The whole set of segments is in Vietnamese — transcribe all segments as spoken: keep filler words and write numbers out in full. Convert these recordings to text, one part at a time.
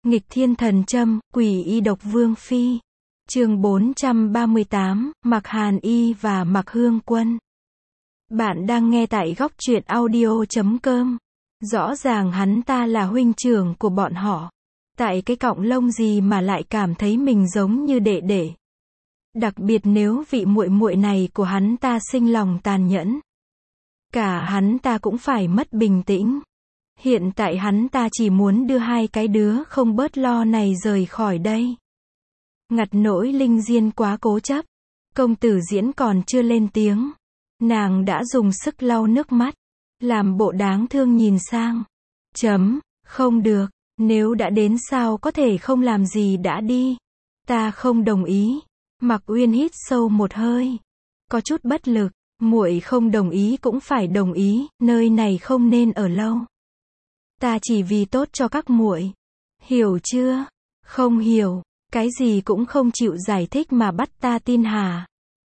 Nghịch thiên thần châm, quỷ y độc vương phi. Chương bốn trăm ba mươi tám, Mạc Hàn Y và Mạc Hương Quân. Bạn đang nghe tại góc truyện audio chấm com. Rõ ràng hắn ta là huynh trưởng của bọn họ. Tại cái cọng lông gì mà lại cảm thấy mình giống như đệ đệ. Đặc biệt nếu vị muội muội này của hắn ta sinh lòng tàn nhẫn. Cả hắn ta cũng phải mất bình tĩnh. Hiện tại hắn ta chỉ muốn đưa hai cái đứa không bớt lo này rời khỏi đây. Ngặt nỗi Linh Diên quá cố chấp. Công tử Diễn còn chưa lên tiếng. Nàng đã dùng sức lau nước mắt. Làm bộ đáng thương nhìn sang. Chấm, không được, nếu đã đến sao có thể không làm gì đã đi. Ta không đồng ý. Mạc Uyên hít sâu một hơi. Có chút bất lực, muội không đồng ý cũng phải đồng ý, nơi này không nên ở lâu. Ta chỉ vì tốt cho các muội. Hiểu chưa? Không hiểu, cái gì cũng không chịu giải thích mà bắt ta tin hả?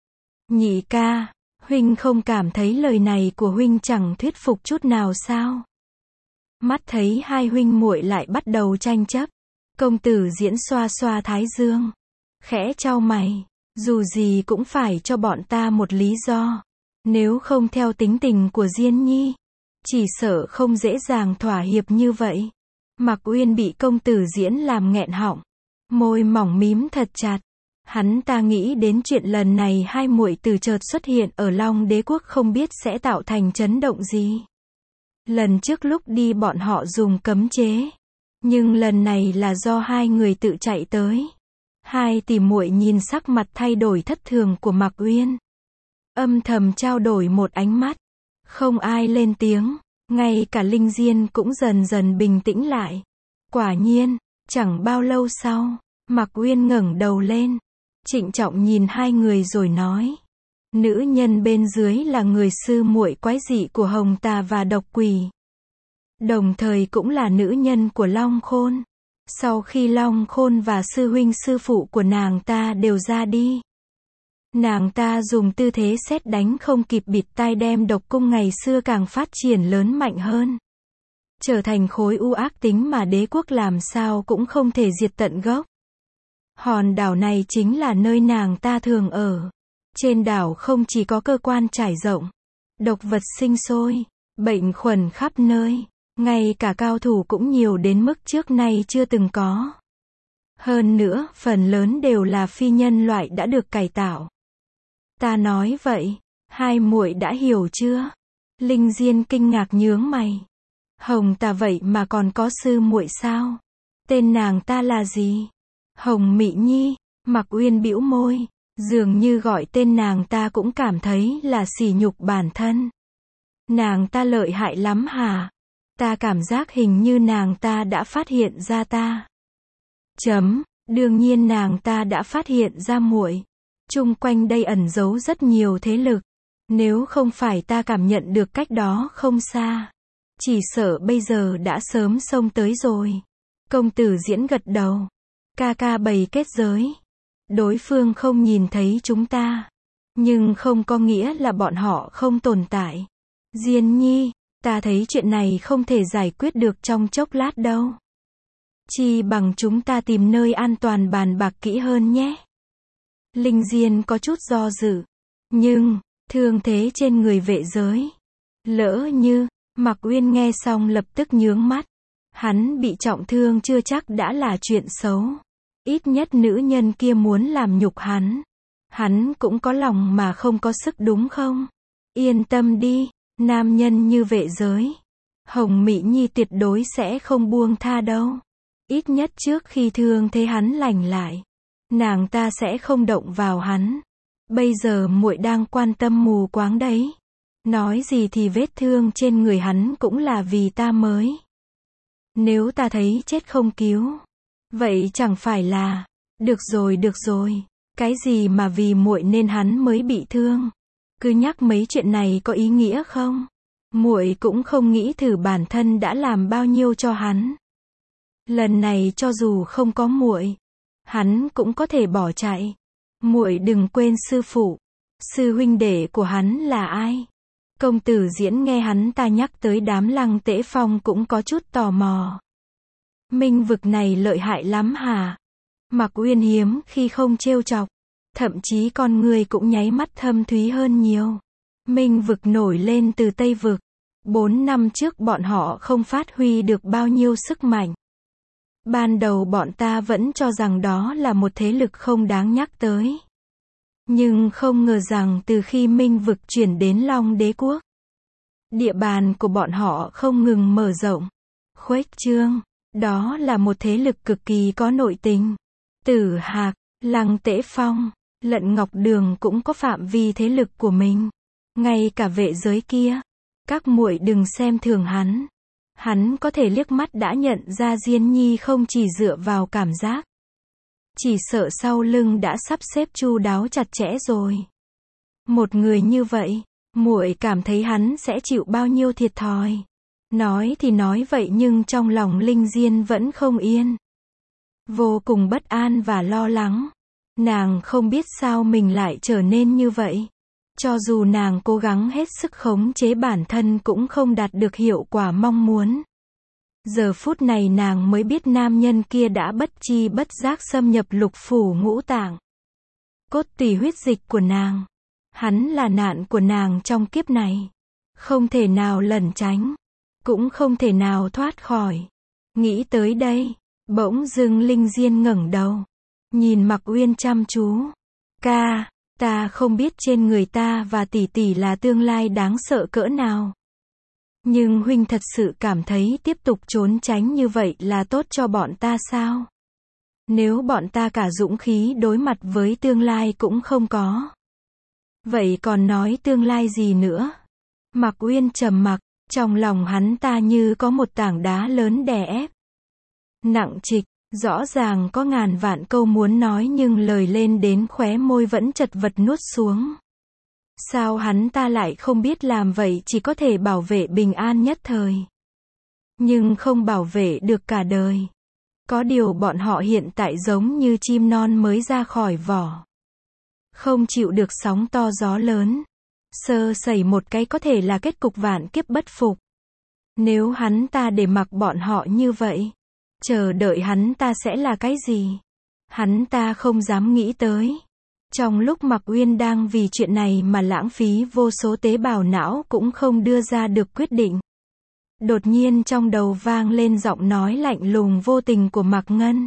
Nhị ca, huynh không cảm thấy lời này của huynh chẳng thuyết phục chút nào sao? Mắt thấy hai huynh muội lại bắt đầu tranh chấp. Công tử Diễn xoa xoa thái dương. Khẽ chau mày, dù gì cũng phải cho bọn ta một lý do. Nếu không theo tính tình của Diên Nhi, chỉ sợ không dễ dàng thỏa hiệp như vậy. Mạc Uyên bị công tử Diễn làm nghẹn họng. Môi mỏng mím thật chặt. Hắn ta nghĩ đến chuyện lần này hai muội từ chợt xuất hiện ở Long Đế Quốc không biết sẽ tạo thành chấn động gì. Lần trước lúc đi bọn họ dùng cấm chế. Nhưng lần này là do hai người tự chạy tới. Hai tỷ muội nhìn sắc mặt thay đổi thất thường của Mạc Uyên. Âm thầm trao đổi một ánh mắt. Không ai lên tiếng. Ngay cả Linh Diên cũng dần dần bình tĩnh lại. Quả nhiên, chẳng bao lâu sau, Mạc Uyên ngẩng đầu lên. Trịnh trọng nhìn hai người rồi nói. Nữ nhân bên dưới là người sư muội quái dị của Hồng Tà và Độc Quỷ. Đồng thời cũng là nữ nhân của Long Khôn. Sau khi Long Khôn và sư huynh sư phụ của nàng ta đều ra đi. Nàng ta dùng tư thế sét đánh không kịp bịt tai đem độc cung ngày xưa càng phát triển lớn mạnh hơn. Trở thành khối u ác tính mà đế quốc làm sao cũng không thể diệt tận gốc. Hòn đảo này chính là nơi nàng ta thường ở. Trên đảo không chỉ có cơ quan trải rộng, độc vật sinh sôi, bệnh khuẩn khắp nơi, ngay cả cao thủ cũng nhiều đến mức trước nay chưa từng có. Hơn nữa, phần lớn đều là phi nhân loại đã được cải tạo. Ta nói vậy, hai muội đã hiểu chưa? Linh Diên kinh ngạc nhướng mày. Hồng Tà vậy mà còn có sư muội sao? Tên nàng ta là gì? Hồng Mị Nhi. Mạc Uyên bĩu môi, dường như gọi tên nàng ta cũng cảm thấy là sỉ nhục bản thân. Nàng ta lợi hại lắm hả? Ta cảm giác hình như nàng ta đã phát hiện ra ta. Chấm, đương nhiên nàng ta đã phát hiện ra muội. Chung quanh đây ẩn giấu rất nhiều thế lực. Nếu không phải ta cảm nhận được cách đó không xa, chỉ sợ bây giờ đã sớm xông tới rồi. Công tử Diễn gật đầu. Ca ca bày kết giới. Đối phương không nhìn thấy chúng ta. Nhưng không có nghĩa là bọn họ không tồn tại. Diên Nhi, ta thấy chuyện này không thể giải quyết được trong chốc lát đâu. Chi bằng chúng ta tìm nơi an toàn bàn bạc kỹ hơn nhé. Linh Diên có chút do dự. Nhưng, thương thế trên người vệ giới. Lỡ như, Mạc Uyên nghe xong lập tức nhướng mắt. Hắn bị trọng thương chưa chắc đã là chuyện xấu. Ít nhất nữ nhân kia muốn làm nhục hắn. Hắn cũng có lòng mà không có sức đúng không? Yên tâm đi, nam nhân như vệ giới. Hồng Mị Nhi tuyệt đối sẽ không buông tha đâu. Ít nhất trước khi thương thế hắn lành lại. Nàng ta sẽ không động vào hắn. Bây giờ muội đang quan tâm mù quáng đấy. Nói gì thì vết thương trên người hắn cũng là vì ta mới. Nếu ta thấy chết không cứu, vậy chẳng phải là, được rồi được rồi, cái gì mà vì muội nên hắn mới bị thương. Cứ nhắc mấy chuyện này có ý nghĩa không? Muội cũng không nghĩ thử bản thân đã làm bao nhiêu cho hắn. Lần này cho dù không có muội, hắn cũng có thể bỏ chạy. Muội đừng quên sư phụ, sư huynh đệ của hắn là ai? Công tử Diễn nghe hắn ta nhắc tới đám Lăng Tễ Phong cũng có chút tò mò. Minh vực này lợi hại lắm hả? Mạc Uyên hiếm khi không trêu chọc. Thậm chí con người cũng nháy mắt thâm thúy hơn nhiều. Minh vực nổi lên từ Tây vực. Bốn năm trước bọn họ không phát huy được bao nhiêu sức mạnh. Ban đầu bọn ta vẫn cho rằng đó là một thế lực không đáng nhắc tới. Nhưng không ngờ rằng từ khi Minh vực chuyển đến Long Đế quốc, địa bàn của bọn họ không ngừng mở rộng, khuếch trương. Đó là một thế lực cực kỳ có nội tình. Tử Hạc, Lăng Tễ Phong, Lận Ngọc Đường cũng có phạm vi thế lực của mình. Ngay cả vệ giới kia, các muội đừng xem thường hắn. Hắn có thể liếc mắt đã nhận ra Diên Nhi không chỉ dựa vào cảm giác. Chỉ sợ sau lưng đã sắp xếp chu đáo chặt chẽ rồi. Một người như vậy, muội cảm thấy hắn sẽ chịu bao nhiêu thiệt thòi. Nói thì nói vậy nhưng trong lòng Linh Diên vẫn không yên. Vô cùng bất an và lo lắng. Nàng không biết sao mình lại trở nên như vậy. Cho dù nàng cố gắng hết sức khống chế bản thân cũng không đạt được hiệu quả mong muốn. Giờ phút này nàng mới biết nam nhân kia đã bất chi bất giác xâm nhập lục phủ ngũ tạng. Cốt tủy huyết dịch của nàng. Hắn là nạn của nàng trong kiếp này. Không thể nào lẩn tránh. Cũng không thể nào thoát khỏi. Nghĩ tới đây, bỗng dưng Linh Diên ngẩng đầu. Nhìn Mạc Uyên chăm chú. Ca, ta không biết trên người ta và tỷ tỷ là tương lai đáng sợ cỡ nào. Nhưng huynh thật sự cảm thấy tiếp tục trốn tránh như vậy là tốt cho bọn ta sao? Nếu bọn ta cả dũng khí đối mặt với tương lai cũng không có. Vậy còn nói tương lai gì nữa? Mạc Uyên trầm mặc, trong lòng hắn ta như có một tảng đá lớn đè ép. Nặng trịch, rõ ràng có ngàn vạn câu muốn nói nhưng lời lên đến khóe môi vẫn chật vật nuốt xuống. Sao hắn ta lại không biết làm vậy chỉ có thể bảo vệ bình an nhất thời. Nhưng không bảo vệ được cả đời. Có điều bọn họ hiện tại giống như chim non mới ra khỏi vỏ. Không chịu được sóng to gió lớn. Sơ sẩy một cái có thể là kết cục vạn kiếp bất phục. Nếu hắn ta để mặc bọn họ như vậy, chờ đợi hắn ta sẽ là cái gì? Hắn ta không dám nghĩ tới. Trong lúc Mạc Uyên đang vì chuyện này mà lãng phí vô số tế bào não cũng không đưa ra được quyết định. Đột nhiên trong đầu vang lên giọng nói lạnh lùng vô tình của Mạc Ngân.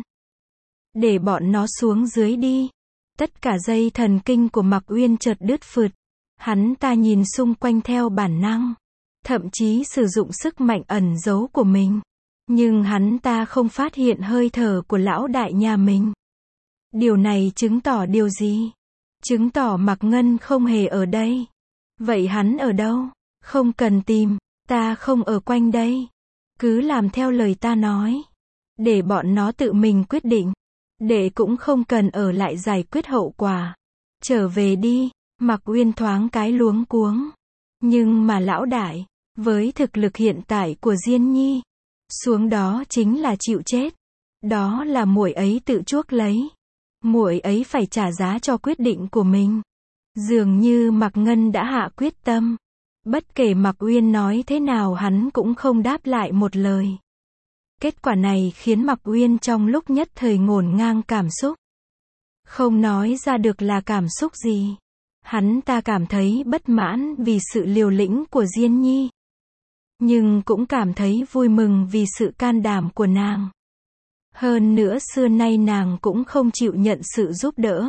Để bọn nó xuống dưới đi. Tất cả dây thần kinh của Mạc Uyên chợt đứt phượt. Hắn ta nhìn xung quanh theo bản năng. Thậm chí sử dụng sức mạnh ẩn giấu của mình. Nhưng hắn ta không phát hiện hơi thở của lão đại nhà mình. Điều này chứng tỏ điều gì? Chứng tỏ Mạc Ngân không hề ở đây. Vậy hắn ở đâu? Không cần tìm, ta không ở quanh đây. Cứ làm theo lời ta nói. Để bọn nó tự mình quyết định. Để cũng không cần ở lại giải quyết hậu quả. Trở về đi, Mạc Uyên thoáng cái luống cuống. Nhưng mà lão đại, với thực lực hiện tại của Diên Nhi, xuống đó chính là chịu chết. Đó là muội ấy tự chuốc lấy. Muội ấy phải trả giá cho quyết định của mình. Dường như Mạc Ngân đã hạ quyết tâm. Bất kể Mạc Uyên nói thế nào hắn cũng không đáp lại một lời. Kết quả này khiến Mạc Uyên trong lúc nhất thời ngổn ngang cảm xúc. Không nói ra được là cảm xúc gì. Hắn ta cảm thấy bất mãn vì sự liều lĩnh của Diên Nhi. Nhưng cũng cảm thấy vui mừng vì sự can đảm của nàng. Hơn nữa xưa nay nàng cũng không chịu nhận sự giúp đỡ.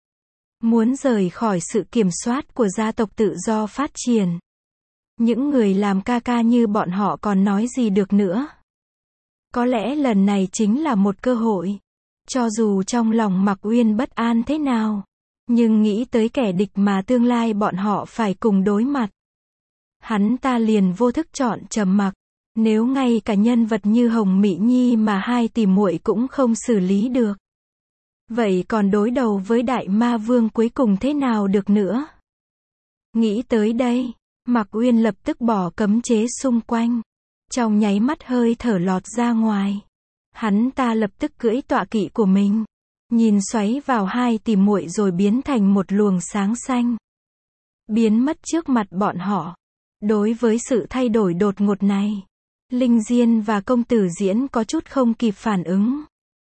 Muốn rời khỏi sự kiểm soát của gia tộc tự do phát triển. Những người làm ca ca như bọn họ còn nói gì được nữa. Có lẽ lần này chính là một cơ hội. Cho dù trong lòng Mạc Uyên bất an thế nào. Nhưng nghĩ tới kẻ địch mà tương lai bọn họ phải cùng đối mặt. Hắn ta liền vô thức chọn trầm mặc. Nếu ngay cả nhân vật như Hồng Mỹ Nhi mà hai tỷ muội cũng không xử lý được. Vậy còn đối đầu với Đại Ma Vương cuối cùng thế nào được nữa? Nghĩ tới đây, Mạc Uyên lập tức bỏ cấm chế xung quanh. Trong nháy mắt hơi thở lọt ra ngoài. Hắn ta lập tức cưỡi tọa kỵ của mình. Nhìn xoáy vào hai tỷ muội rồi biến thành một luồng sáng xanh. Biến mất trước mặt bọn họ. Đối với sự thay đổi đột ngột này, Linh Diên và công tử Diễn có chút không kịp phản ứng.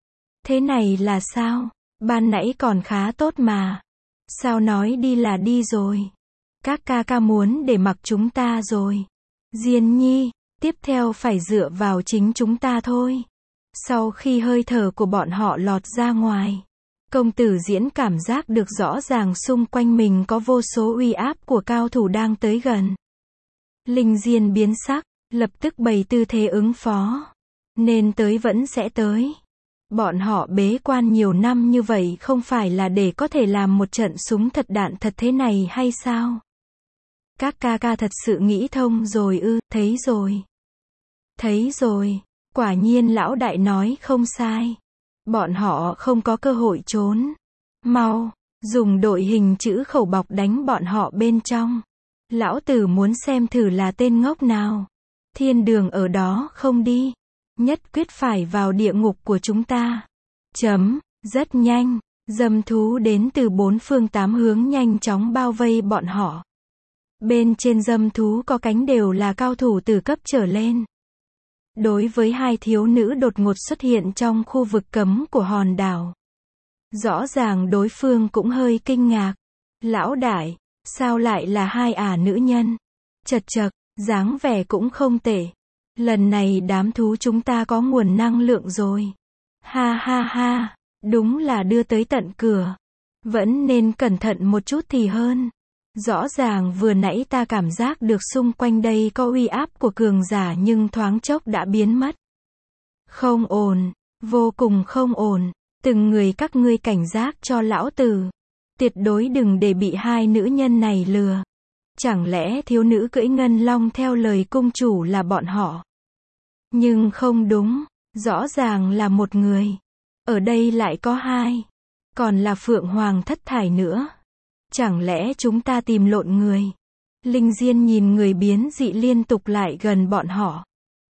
Thế này là sao? Ban nãy còn khá tốt mà. Sao nói đi là đi rồi? Các ca ca muốn để mặc chúng ta rồi. Diên nhi, tiếp theo phải dựa vào chính chúng ta thôi. Sau khi hơi thở của bọn họ lọt ra ngoài, công tử Diễn cảm giác được rõ ràng xung quanh mình có vô số uy áp của cao thủ đang tới gần. Linh Diên biến sắc, lập tức bày tư thế ứng phó. Nên tới vẫn sẽ tới. Bọn họ bế quan nhiều năm như vậy không phải là để có thể làm một trận súng thật đạn thật thế này hay sao? Các ca ca thật sự nghĩ thông rồi ư? Thấy rồi. Thấy rồi. Quả nhiên lão đại nói không sai. Bọn họ không có cơ hội trốn. Mau, dùng đội hình chữ khẩu bọc đánh bọn họ bên trong. Lão tử muốn xem thử là tên ngốc nào. Thiên đường ở đó không đi. Nhất quyết phải vào địa ngục của chúng ta. Chấm, rất nhanh. Dâm thú đến từ bốn phương tám hướng nhanh chóng bao vây bọn họ. Bên trên dâm thú có cánh đều là cao thủ từ cấp trở lên. Đối với hai thiếu nữ đột ngột xuất hiện trong khu vực cấm của hòn đảo, rõ ràng đối phương cũng hơi kinh ngạc. Lão đại, sao lại là hai ả nữ nhân? Chật chật, dáng vẻ cũng không tệ. Lần này đám thú chúng ta có nguồn năng lượng rồi. Ha ha ha, đúng là đưa tới tận cửa. Vẫn nên cẩn thận một chút thì hơn. Rõ ràng vừa nãy ta cảm giác được xung quanh đây có uy áp của cường giả nhưng thoáng chốc đã biến mất. Không ổn, vô cùng không ổn. Từng người các ngươi cảnh giác cho lão tử. Tuyệt đối đừng để bị hai nữ nhân này lừa. Chẳng lẽ thiếu nữ cưỡi ngân long theo lời cung chủ là bọn họ? Nhưng không đúng, rõ ràng là một người. Ở đây lại có hai. Còn là Phượng Hoàng thất thải nữa. Chẳng lẽ chúng ta tìm lộn người? Linh Diên nhìn người biến dị liên tục lại gần bọn họ.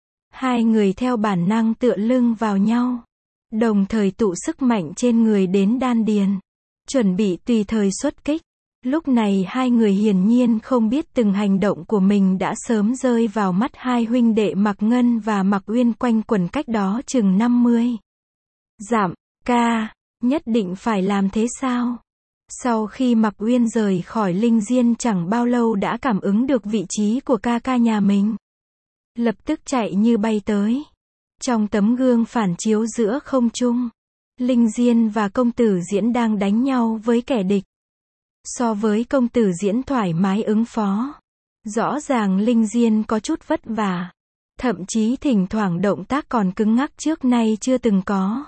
Hai người theo bản năng tựa lưng vào nhau. Đồng thời tụ sức mạnh trên người đến đan điền. Chuẩn bị tùy thời xuất kích. Lúc này hai người hiển nhiên không biết từng hành động của mình đã sớm rơi vào mắt hai huynh đệ Mạc Ngân và Mạc Uyên quanh quẩn cách đó chừng năm mươi dặm. Ca, nhất định phải làm thế sao? Sau khi Mạc Uyên rời khỏi Linh Diên chẳng bao lâu đã cảm ứng được vị trí của ca ca nhà mình. Lập tức chạy như bay tới. Trong tấm gương phản chiếu giữa không trung, Linh Diên và công tử Diễn đang đánh nhau với kẻ địch. So với công tử Diễn thoải mái ứng phó, rõ ràng Linh Diên có chút vất vả. Thậm chí thỉnh thoảng động tác còn cứng ngắc trước nay chưa từng có.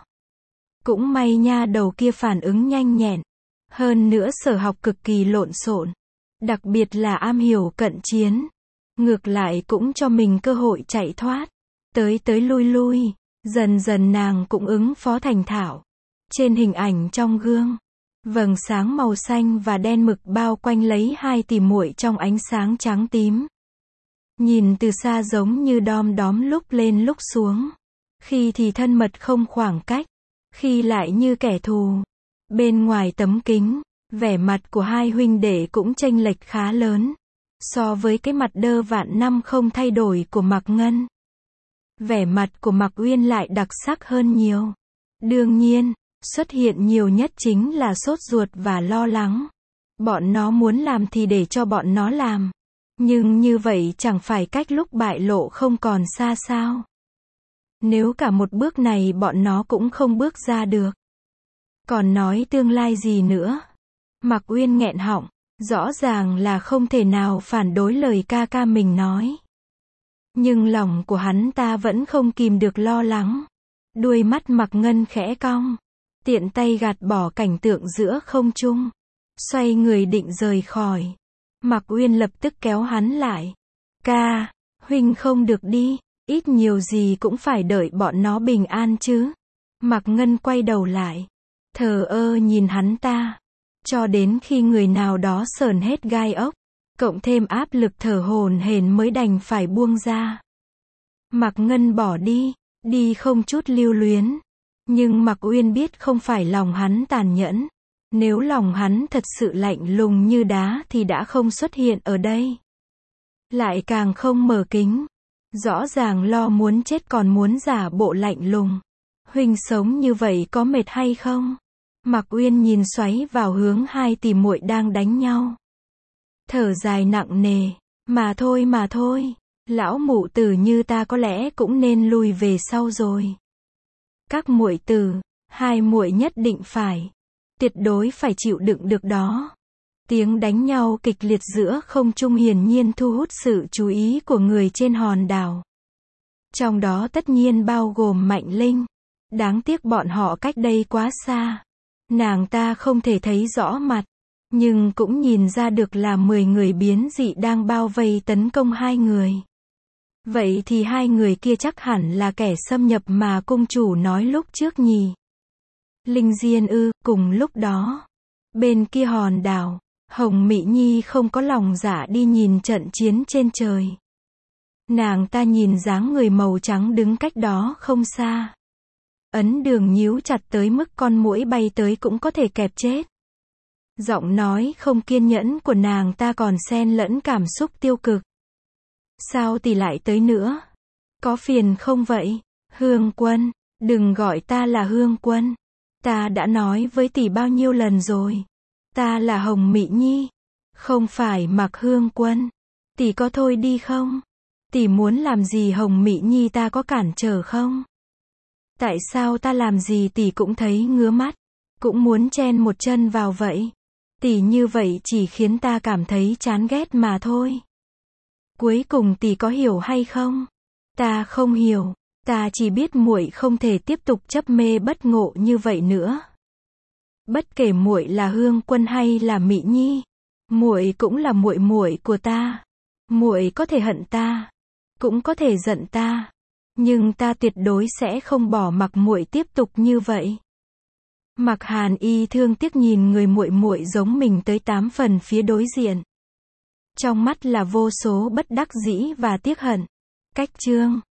Cũng may nha đầu kia phản ứng nhanh nhẹn. Hơn nữa sở học cực kỳ lộn xộn. Đặc biệt là am hiểu cận chiến. Ngược lại cũng cho mình cơ hội chạy thoát. Tới tới lui lui. Dần dần nàng cũng ứng phó thành thạo. Trên hình ảnh trong gương, vầng sáng màu xanh và đen mực bao quanh lấy hai tỷ muội trong ánh sáng trắng tím. Nhìn từ xa giống như đom đóm lúc lên lúc xuống. Khi thì thân mật không khoảng cách. Khi lại như kẻ thù. Bên ngoài tấm kính, vẻ mặt của hai huynh đệ cũng chênh lệch khá lớn. So với cái mặt đơ vạn năm không thay đổi của Mạc Ngân. Vẻ mặt của Mạc Uyên lại đặc sắc hơn nhiều. Đương nhiên, xuất hiện nhiều nhất chính là sốt ruột và lo lắng. Bọn nó muốn làm thì để cho bọn nó làm. Nhưng như vậy chẳng phải cách lúc bại lộ không còn xa sao? Nếu cả một bước này bọn nó cũng không bước ra được. Còn nói tương lai gì nữa? Mạc Uyên nghẹn họng, rõ ràng là không thể nào phản đối lời ca ca mình nói. Nhưng lòng của hắn ta vẫn không kìm được lo lắng. Đuôi mắt Mạc Ngân khẽ cong, tiện tay gạt bỏ cảnh tượng giữa không trung. Xoay người định rời khỏi. Mạc Uyên lập tức kéo hắn lại. Ca, huynh không được đi, ít nhiều gì cũng phải đợi bọn nó bình an chứ. Mạc Ngân quay đầu lại, thờ ơ nhìn hắn ta. Cho đến khi người nào đó sờn hết gai ốc, cộng thêm áp lực thở hổn hển mới đành phải buông ra. Mạc Ngân bỏ đi, đi không chút lưu luyến. Nhưng Mạc Uyên biết không phải lòng hắn tàn nhẫn. Nếu lòng hắn thật sự lạnh lùng như đá thì đã không xuất hiện ở đây. Lại càng không mở kính. Rõ ràng lo muốn chết còn muốn giả bộ lạnh lùng. Huynh sống như vậy có mệt hay không? Mạc Uyên nhìn xoáy vào hướng hai tỷ muội đang đánh nhau. Thở dài nặng nề. Mà thôi mà thôi. Lão mụ tử như ta có lẽ cũng nên lùi về sau rồi. Các muội tử, hai muội nhất định phải. Tuyệt đối phải chịu đựng được đó. Tiếng đánh nhau kịch liệt giữa không trung hiển nhiên thu hút sự chú ý của người trên hòn đảo. Trong đó tất nhiên bao gồm Mạnh Linh. Đáng tiếc bọn họ cách đây quá xa. Nàng ta không thể thấy rõ mặt. Nhưng cũng nhìn ra được là mười người biến dị đang bao vây tấn công hai người. Vậy thì hai người kia chắc hẳn là kẻ xâm nhập mà cung chủ nói lúc trước nhỉ. Linh Diên ư, cùng lúc đó. Bên kia hòn đảo, Hồng Mị Nhi không có lòng dạ đi nhìn trận chiến trên trời. Nàng ta nhìn dáng người màu trắng đứng cách đó không xa. Ấn Đường nhíu chặt tới mức con muỗi bay tới cũng có thể kẹp chết. Giọng nói không kiên nhẫn của nàng ta còn xen lẫn cảm xúc tiêu cực. Sao tỷ lại tới nữa? Có phiền không vậy? Hương Quân, đừng gọi ta là Hương Quân. Ta đã nói với tỷ bao nhiêu lần rồi. Ta là Hồng Mị Nhi, không phải Mạc Hương Quân. Tỷ có thôi đi không? Tỷ muốn làm gì Hồng Mị Nhi ta có cản trở không? Tại sao ta làm gì tỷ cũng thấy ngứa mắt, cũng muốn chen một chân vào vậy? Tỷ như vậy chỉ khiến ta cảm thấy chán ghét mà thôi. Cuối cùng tỷ có hiểu hay không? Ta không hiểu, ta chỉ biết muội không thể tiếp tục chấp mê bất ngộ như vậy nữa. Bất kể muội là Hương Quân hay là Mị Nhi, muội cũng là muội muội của ta. Muội có thể hận ta, cũng có thể giận ta, nhưng ta tuyệt đối sẽ không bỏ mặc muội tiếp tục như vậy. Mạc Hàn Y thương tiếc nhìn người muội muội giống mình tới tám phần phía đối diện. Trong mắt là vô số bất đắc dĩ và tiếc hận. Cách chương